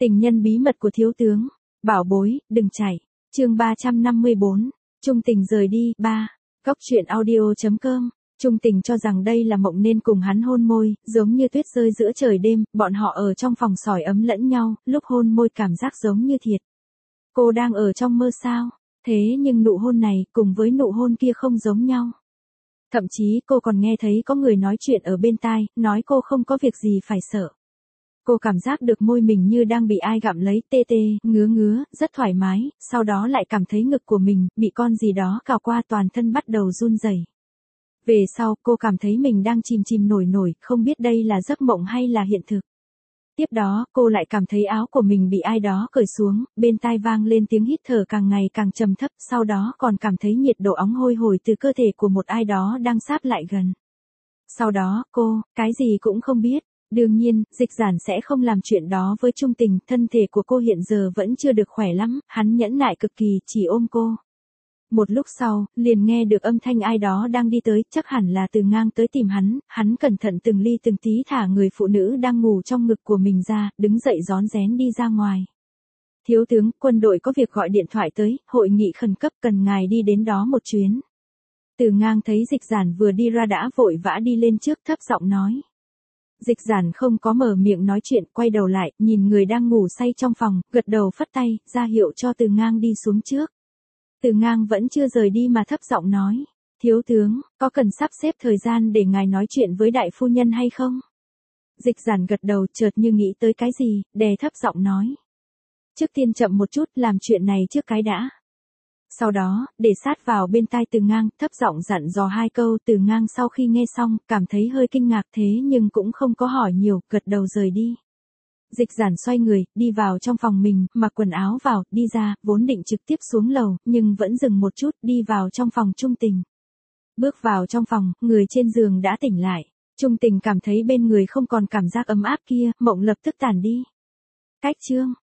Tình nhân bí mật của thiếu tướng. Bảo bối, đừng chạy. Chương 354. Trung Tình rời đi. 3. Góc truyện audio.com. Trung Tình cho rằng đây là mộng nên cùng hắn hôn môi, giống như tuyết rơi giữa trời đêm, bọn họ ở trong phòng sưởi ấm lẫn nhau, lúc hôn môi cảm giác giống như thiệt. Cô đang ở trong mơ sao? Thế nhưng nụ hôn này cùng với nụ hôn kia không giống nhau. Thậm chí cô còn nghe thấy có người nói chuyện ở bên tai, nói cô không có việc gì phải sợ. Cô cảm giác được môi mình như đang bị ai gặm lấy, tê tê, ngứa ngứa, rất thoải mái, sau đó lại cảm thấy ngực của mình bị con gì đó cào qua, toàn thân bắt đầu run rẩy. Về sau, cô cảm thấy mình đang chìm nổi, không biết đây là giấc mộng hay là hiện thực. Tiếp đó, cô lại cảm thấy áo của mình bị ai đó cởi xuống, bên tai vang lên tiếng hít thở càng ngày càng trầm thấp, sau đó còn cảm thấy nhiệt độ óng hôi hổi từ cơ thể của một ai đó đang sáp lại gần. Sau đó, cô, cái gì cũng không biết. Đương nhiên, Dịch Giản sẽ không làm chuyện đó với Trung Tình, thân thể của cô hiện giờ vẫn chưa được khỏe lắm, hắn nhẫn nại cực kỳ, chỉ ôm cô. Một lúc sau, liền nghe được âm thanh ai đó đang đi tới, chắc hẳn là Từ Ngang tới tìm hắn cẩn thận từng ly từng tí thả người phụ nữ đang ngủ trong ngực của mình ra, đứng dậy rón rén đi ra ngoài. Thiếu tướng, quân đội có việc gọi điện thoại tới, hội nghị khẩn cấp cần ngài đi đến đó một chuyến. Từ Ngang thấy Dịch Giản vừa đi ra đã vội vã đi lên trước, thấp giọng nói. Dịch Giản không có mở miệng nói chuyện, quay đầu lại, nhìn người đang ngủ say trong phòng, gật đầu phất tay, ra hiệu cho Từ Ngang đi xuống trước. Từ Ngang vẫn chưa rời đi mà thấp giọng nói, thiếu tướng, có cần sắp xếp thời gian để ngài nói chuyện với đại phu nhân hay không? Dịch Giản gật đầu, chợt như nghĩ tới cái gì, đè thấp giọng nói. Trước tiên chậm một chút, làm chuyện này trước cái đã. Sau đó, để sát vào bên tai Từ Ngang, thấp giọng dặn dò hai câu. Từ Ngang sau khi nghe xong, cảm thấy hơi kinh ngạc thế nhưng cũng không có hỏi nhiều, gật đầu rời đi. Dịch Giản xoay người, đi vào trong phòng mình, mặc quần áo vào, đi ra, vốn định trực tiếp xuống lầu, nhưng vẫn dừng một chút, đi vào trong phòng Trung Tình. Bước vào trong phòng, người trên giường đã tỉnh lại. Trung Tình cảm thấy bên người không còn cảm giác ấm áp kia, mộng lập tức tản đi. Cách chương.